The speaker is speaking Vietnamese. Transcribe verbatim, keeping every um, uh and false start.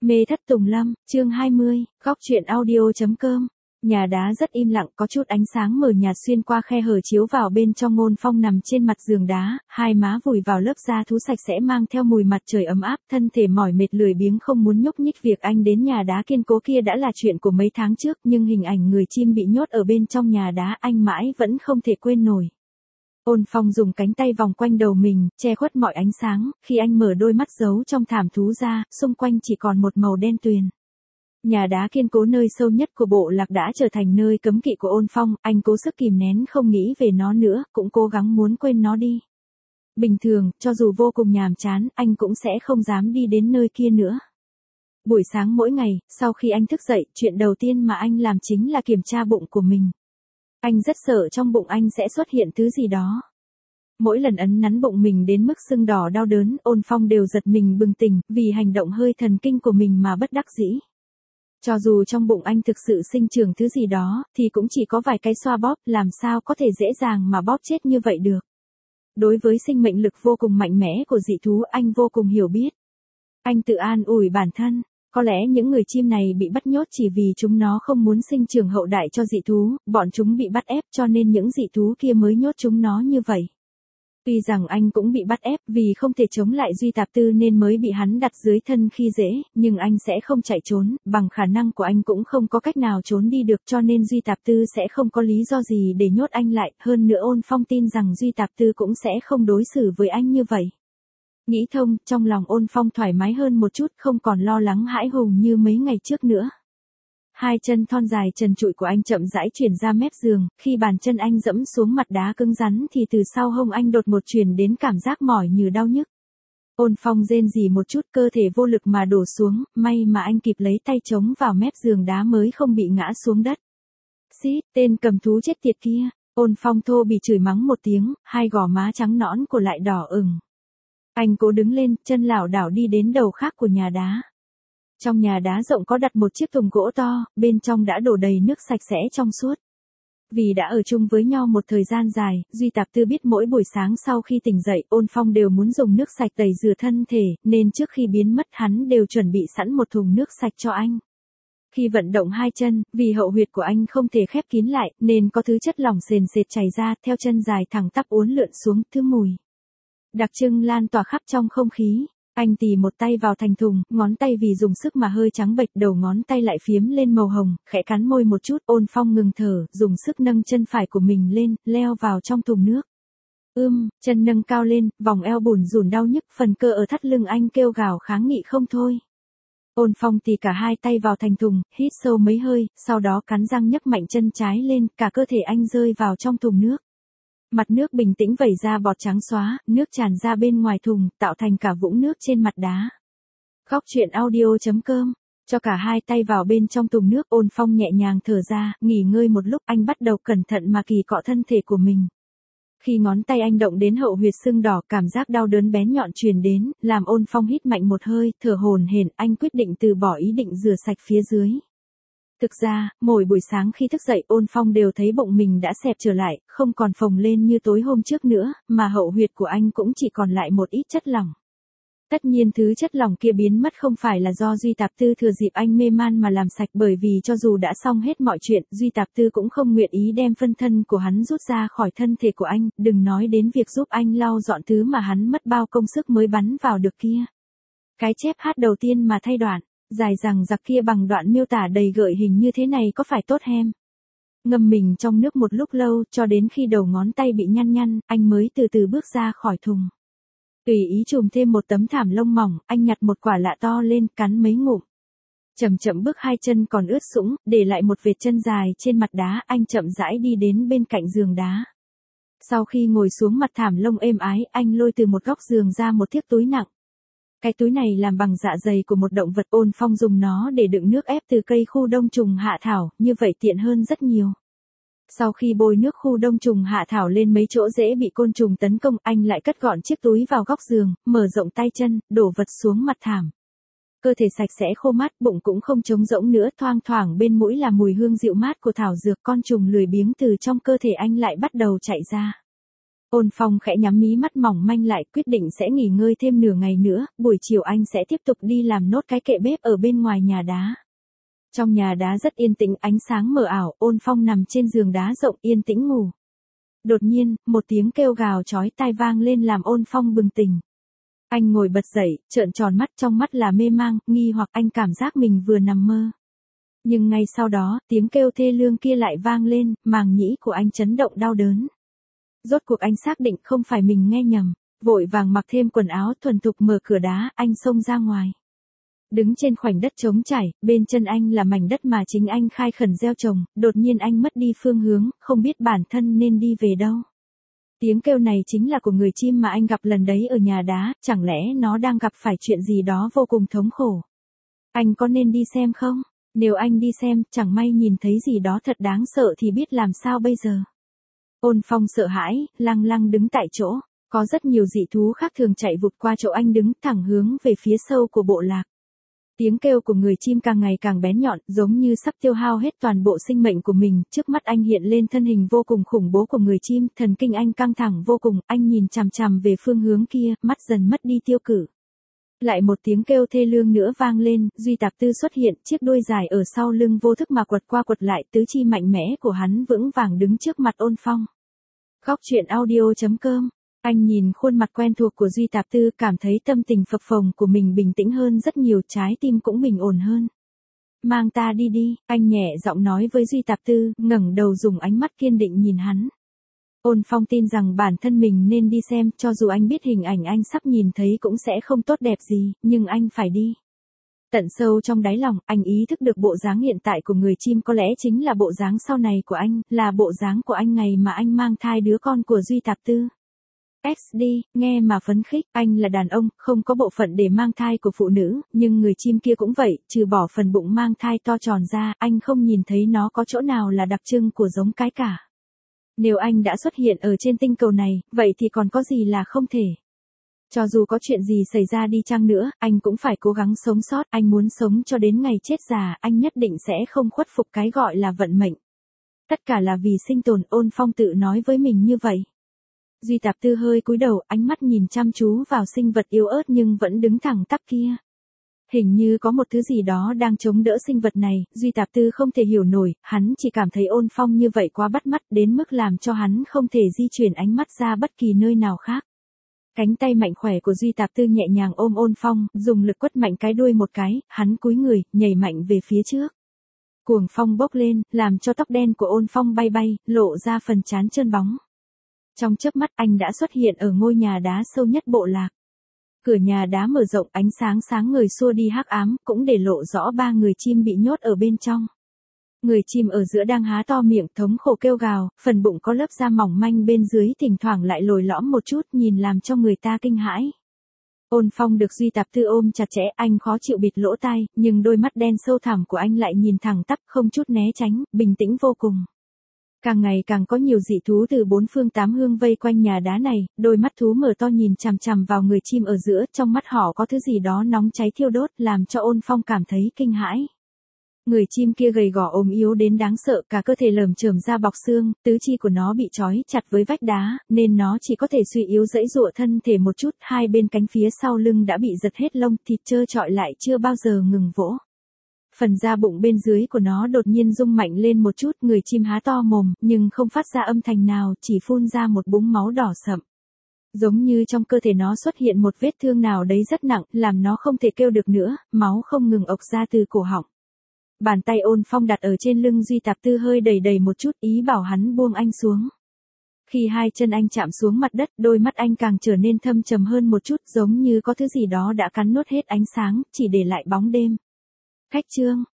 Mê thất tùng lâm, chương hai mươi, góc truyện audio.com. Nhà đá rất im lặng, có chút ánh sáng mờ nhạt xuyên qua khe hở chiếu vào bên trong. Ngôn Phong nằm trên mặt giường đá, hai má vùi vào lớp da thú sạch sẽ mang theo mùi mặt trời ấm áp, thân thể mỏi mệt lười biếng không muốn nhúc nhích. Việc anh đến nhà đá kiên cố kia đã là chuyện của mấy tháng trước, nhưng hình ảnh người chim bị nhốt ở bên trong nhà đá anh mãi vẫn không thể quên nổi. Ôn Phong dùng cánh tay vòng quanh đầu mình, che khuất mọi ánh sáng, khi anh mở đôi mắt giấu trong thảm thú ra, xung quanh chỉ còn một màu đen tuyền. Nhà đá kiên cố nơi sâu nhất của bộ lạc đã trở thành nơi cấm kỵ của Ôn Phong, anh cố sức kìm nén không nghĩ về nó nữa, cũng cố gắng muốn quên nó đi. Bình thường, cho dù vô cùng nhàm chán, anh cũng sẽ không dám đi đến nơi kia nữa. Buổi sáng mỗi ngày, sau khi anh thức dậy, chuyện đầu tiên mà anh làm chính là kiểm tra bụng của mình. Anh rất sợ trong bụng anh sẽ xuất hiện thứ gì đó. Mỗi lần ấn nắn bụng mình đến mức sưng đỏ đau đớn, Ôn Phong đều giật mình bừng tỉnh, vì hành động hơi thần kinh của mình mà bất đắc dĩ. Cho dù trong bụng anh thực sự sinh trưởng thứ gì đó, thì cũng chỉ có vài cái xoa bóp, làm sao có thể dễ dàng mà bóp chết như vậy được. Đối với sinh mệnh lực vô cùng mạnh mẽ của dị thú, anh vô cùng hiểu biết. Anh tự an ủi bản thân. Có lẽ những người chim này bị bắt nhốt chỉ vì chúng nó không muốn sinh trưởng hậu đại cho dị thú, bọn chúng bị bắt ép cho nên những dị thú kia mới nhốt chúng nó như vậy. Tuy rằng anh cũng bị bắt ép vì không thể chống lại Duy Tạp Tư nên mới bị hắn đặt dưới thân khi dễ, nhưng anh sẽ không chạy trốn, bằng khả năng của anh cũng không có cách nào trốn đi được cho nên Duy Tạp Tư sẽ không có lý do gì để nhốt anh lại, hơn nữa Ôn Phong tin rằng Duy Tạp Tư cũng sẽ không đối xử với anh như vậy. Nghĩ thông, trong lòng Ôn Phong thoải mái hơn một chút, không còn lo lắng hãi hùng như mấy ngày trước nữa. Hai chân thon dài trần trụi của anh chậm rãi chuyển ra mép giường, khi bàn chân anh dẫm xuống mặt đá cứng rắn thì từ sau hông anh đột ngột truyền đến cảm giác mỏi như đau nhức. Ôn Phong rên rỉ một chút, cơ thể vô lực mà đổ xuống, may mà anh kịp lấy tay chống vào mép giường đá mới không bị ngã xuống đất. Xít, tên cầm thú chết tiệt kia. Ôn Phong thô bị chửi mắng một tiếng, hai gò má trắng nõn của lại đỏ ửng. Anh cố đứng lên, chân lảo đảo đi đến đầu khác của nhà đá. Trong nhà đá rộng có đặt một chiếc thùng gỗ to, bên trong đã đổ đầy nước sạch sẽ trong suốt. Vì đã ở chung với nhau một thời gian dài, Duy Tạp Tư biết mỗi buổi sáng sau khi tỉnh dậy, Ôn Phong đều muốn dùng nước sạch tẩy rửa thân thể, nên trước khi biến mất hắn đều chuẩn bị sẵn một thùng nước sạch cho anh. Khi vận động hai chân, vì hậu huyệt của anh không thể khép kín lại, nên có thứ chất lỏng sền sệt chảy ra, theo chân dài thẳng tắp uốn lượn xuống, thứ mùi đặc trưng lan tỏa khắp trong không khí. Anh tì một tay vào thành thùng, ngón tay vì dùng sức mà hơi trắng bệch, đầu ngón tay lại phiếm lên màu hồng, khẽ cắn môi một chút. Ôn Phong ngừng thở, dùng sức nâng chân phải của mình lên, leo vào trong thùng nước. Ưm, chân nâng cao lên, vòng eo bủn rủn đau nhức, phần cơ ở thắt lưng anh kêu gào kháng nghị không thôi. Ôn Phong tì cả hai tay vào thành thùng, hít sâu mấy hơi, sau đó cắn răng nhấc mạnh chân trái lên, cả cơ thể anh rơi vào trong thùng nước. Mặt nước bình tĩnh vẩy ra bọt trắng xóa, nước tràn ra bên ngoài thùng, tạo thành cả vũng nước trên mặt đá. Góc truyện audio.com. Cho cả hai tay vào bên trong thùng nước, Ôn Phong nhẹ nhàng thở ra, nghỉ ngơi một lúc, anh bắt đầu cẩn thận mà kỳ cọ thân thể của mình. Khi ngón tay anh động đến hậu huyệt sưng đỏ, cảm giác đau đớn bén nhọn truyền đến, làm Ôn Phong hít mạnh một hơi, thở hổn hển, anh quyết định từ bỏ ý định rửa sạch phía dưới. Thực ra, mỗi buổi sáng khi thức dậy, Ôn Phong đều thấy bụng mình đã xẹp trở lại, không còn phồng lên như tối hôm trước nữa, mà hậu huyệt của anh cũng chỉ còn lại một ít chất lỏng. Tất nhiên thứ chất lỏng kia biến mất không phải là do Duy Tạp Tư thừa dịp anh mê man mà làm sạch, bởi vì cho dù đã xong hết mọi chuyện, Duy Tạp Tư cũng không nguyện ý đem phân thân của hắn rút ra khỏi thân thể của anh, đừng nói đến việc giúp anh lau dọn thứ mà hắn mất bao công sức mới bắn vào được kia. Cái chép hát đầu tiên mà thay đoạn dài rằng giặc kia bằng đoạn miêu tả đầy gợi hình như thế này có phải tốt hem. Ngâm mình trong nước một lúc lâu, cho đến khi đầu ngón tay bị nhăn nhăn, anh mới từ từ bước ra khỏi thùng. Tùy ý chùm thêm một tấm thảm lông mỏng, anh nhặt một quả lạ to lên, cắn mấy ngụm. Chậm chậm bước, hai chân còn ướt sũng, để lại một vệt chân dài trên mặt đá, anh chậm rãi đi đến bên cạnh giường đá. Sau khi ngồi xuống mặt thảm lông êm ái, anh lôi từ một góc giường ra một chiếc túi nặng. Cái túi này làm bằng dạ dày của một động vật. Ôn Phong dùng nó để đựng nước ép từ cây khu đông trùng hạ thảo, như vậy tiện hơn rất nhiều. Sau khi bôi nước khu đông trùng hạ thảo lên mấy chỗ dễ bị côn trùng tấn công, anh lại cất gọn chiếc túi vào góc giường, mở rộng tay chân, đổ vật xuống mặt thảm. Cơ thể sạch sẽ khô mát, bụng cũng không trống rỗng nữa, thoang thoảng bên mũi là mùi hương dịu mát của thảo dược. Con trùng lười biếng từ trong cơ thể anh lại bắt đầu chạy ra. Ôn Phong khẽ nhắm mí mắt mỏng manh lại, quyết định sẽ nghỉ ngơi thêm nửa ngày nữa, buổi chiều anh sẽ tiếp tục đi làm nốt cái kệ bếp ở bên ngoài nhà đá. Trong nhà đá rất yên tĩnh, ánh sáng mờ ảo, Ôn Phong nằm trên giường đá rộng yên tĩnh ngủ. Đột nhiên, một tiếng kêu gào chói tai vang lên làm Ôn Phong bừng tỉnh. Anh ngồi bật dậy, trợn tròn mắt, trong mắt là mê mang, nghi hoặc, anh cảm giác mình vừa nằm mơ. Nhưng ngay sau đó, tiếng kêu thê lương kia lại vang lên, màng nhĩ của anh chấn động đau đớn. Rốt cuộc anh xác định không phải mình nghe nhầm, vội vàng mặc thêm quần áo thuần thục mở cửa đá, anh xông ra ngoài. Đứng trên khoảnh đất trống trải, bên chân anh là mảnh đất mà chính anh khai khẩn gieo trồng, đột nhiên anh mất đi phương hướng, không biết bản thân nên đi về đâu. Tiếng kêu này chính là của người chim mà anh gặp lần đấy ở nhà đá, chẳng lẽ nó đang gặp phải chuyện gì đó vô cùng thống khổ. Anh có nên đi xem không? Nếu anh đi xem, chẳng may nhìn thấy gì đó thật đáng sợ thì biết làm sao bây giờ. Ôn Phong sợ hãi, lăng lăng đứng tại chỗ, có rất nhiều dị thú khác thường chạy vụt qua chỗ anh đứng, thẳng hướng về phía sâu của bộ lạc. Tiếng kêu của người chim càng ngày càng bén nhọn, giống như sắp tiêu hao hết toàn bộ sinh mệnh của mình, trước mắt anh hiện lên thân hình vô cùng khủng bố của người chim, thần kinh anh căng thẳng vô cùng, anh nhìn chằm chằm về phương hướng kia, mắt dần mất đi tiêu cự. Lại một tiếng kêu thê lương nữa vang lên, Duy Tạp Tư xuất hiện, chiếc đuôi dài ở sau lưng vô thức mà quật qua quật lại, tứ chi mạnh mẽ của hắn vững vàng đứng trước mặt Ôn Phong. Góc truyện audio chấm com. Anh nhìn khuôn mặt quen thuộc của Duy Tạp Tư, cảm thấy tâm tình phập phồng của mình bình tĩnh hơn rất nhiều, trái tim cũng bình ổn hơn. Mang ta đi đi, anh nhẹ giọng nói với Duy Tạp Tư, ngẩng đầu dùng ánh mắt kiên định nhìn hắn. Ôn Phong tin rằng bản thân mình nên đi xem, cho dù anh biết hình ảnh anh sắp nhìn thấy cũng sẽ không tốt đẹp gì, nhưng anh phải đi. Tận sâu trong đáy lòng, anh ý thức được bộ dáng hiện tại của người chim có lẽ chính là bộ dáng sau này của anh, là bộ dáng của anh ngày mà anh mang thai đứa con của Duy Tạp Tư. ét đê, nghe mà phấn khích, anh là đàn ông, không có bộ phận để mang thai của phụ nữ, nhưng người chim kia cũng vậy, trừ bỏ phần bụng mang thai to tròn ra, anh không nhìn thấy nó có chỗ nào là đặc trưng của giống cái cả. Nếu anh đã xuất hiện ở trên tinh cầu này, vậy thì còn có gì là không thể. Cho dù có chuyện gì xảy ra đi chăng nữa, anh cũng phải cố gắng sống sót, anh muốn sống cho đến ngày chết già, anh nhất định sẽ không khuất phục cái gọi là vận mệnh. Tất cả là vì sinh tồn, Ôn Phong tự nói với mình như vậy. Duy Tạp Tư hơi cúi đầu, ánh mắt nhìn chăm chú vào sinh vật yếu ớt nhưng vẫn đứng thẳng tắp kia. Hình như có một thứ gì đó đang chống đỡ sinh vật này, Duy Tạp Tư không thể hiểu nổi, hắn chỉ cảm thấy Ôn Phong như vậy quá bắt mắt đến mức làm cho hắn không thể di chuyển ánh mắt ra bất kỳ nơi nào khác. Cánh tay mạnh khỏe của Duy Tạp Tư nhẹ nhàng ôm Ôn Phong, dùng lực quất mạnh cái đuôi một cái, hắn cúi người, nhảy mạnh về phía trước. Cuồng phong bốc lên, làm cho tóc đen của Ôn Phong bay bay, lộ ra phần trán trơn bóng. Trong chớp mắt anh đã xuất hiện ở ngôi nhà đá sâu nhất bộ lạc. Cửa nhà đá mở rộng, ánh sáng sáng người xua đi hắc ám, cũng để lộ rõ ba người chim bị nhốt ở bên trong. Người chim ở giữa đang há to miệng thống khổ kêu gào, phần bụng có lớp da mỏng manh bên dưới thỉnh thoảng lại lồi lõm một chút, nhìn làm cho người ta kinh hãi. Ôn Phong được Duy Tạp Tư ôm chặt chẽ, anh khó chịu bịt lỗ tai, nhưng đôi mắt đen sâu thẳm của anh lại nhìn thẳng tắp, không chút né tránh, bình tĩnh vô cùng. Càng ngày càng có nhiều dị thú từ bốn phương tám hướng vây quanh nhà đá này, đôi mắt thú mở to nhìn chằm chằm vào người chim ở giữa, trong mắt họ có thứ gì đó nóng cháy thiêu đốt, làm cho Ôn Phong cảm thấy kinh hãi. Người chim kia gầy gò ốm yếu đến đáng sợ, cả cơ thể lởm chởm da bọc xương, tứ chi của nó bị trói chặt với vách đá, nên nó chỉ có thể suy yếu giãy giụa thân thể một chút, hai bên cánh phía sau lưng đã bị giật hết lông, thịt trơ trọi lại chưa bao giờ ngừng vỗ. Phần da bụng bên dưới của nó đột nhiên rung mạnh lên một chút, người chim há to mồm, nhưng không phát ra âm thanh nào, chỉ phun ra một búng máu đỏ sậm. Giống như trong cơ thể nó xuất hiện một vết thương nào đấy rất nặng, làm nó không thể kêu được nữa, máu không ngừng ộc ra từ cổ họng. Bàn tay Ôn Phong đặt ở trên lưng Duy Tạp Tư hơi đẩy đẩy một chút, ý bảo hắn buông anh xuống. Khi hai chân anh chạm xuống mặt đất, đôi mắt anh càng trở nên thâm trầm hơn một chút, giống như có thứ gì đó đã cắn nuốt hết ánh sáng, chỉ để lại bóng đêm. Khách chương,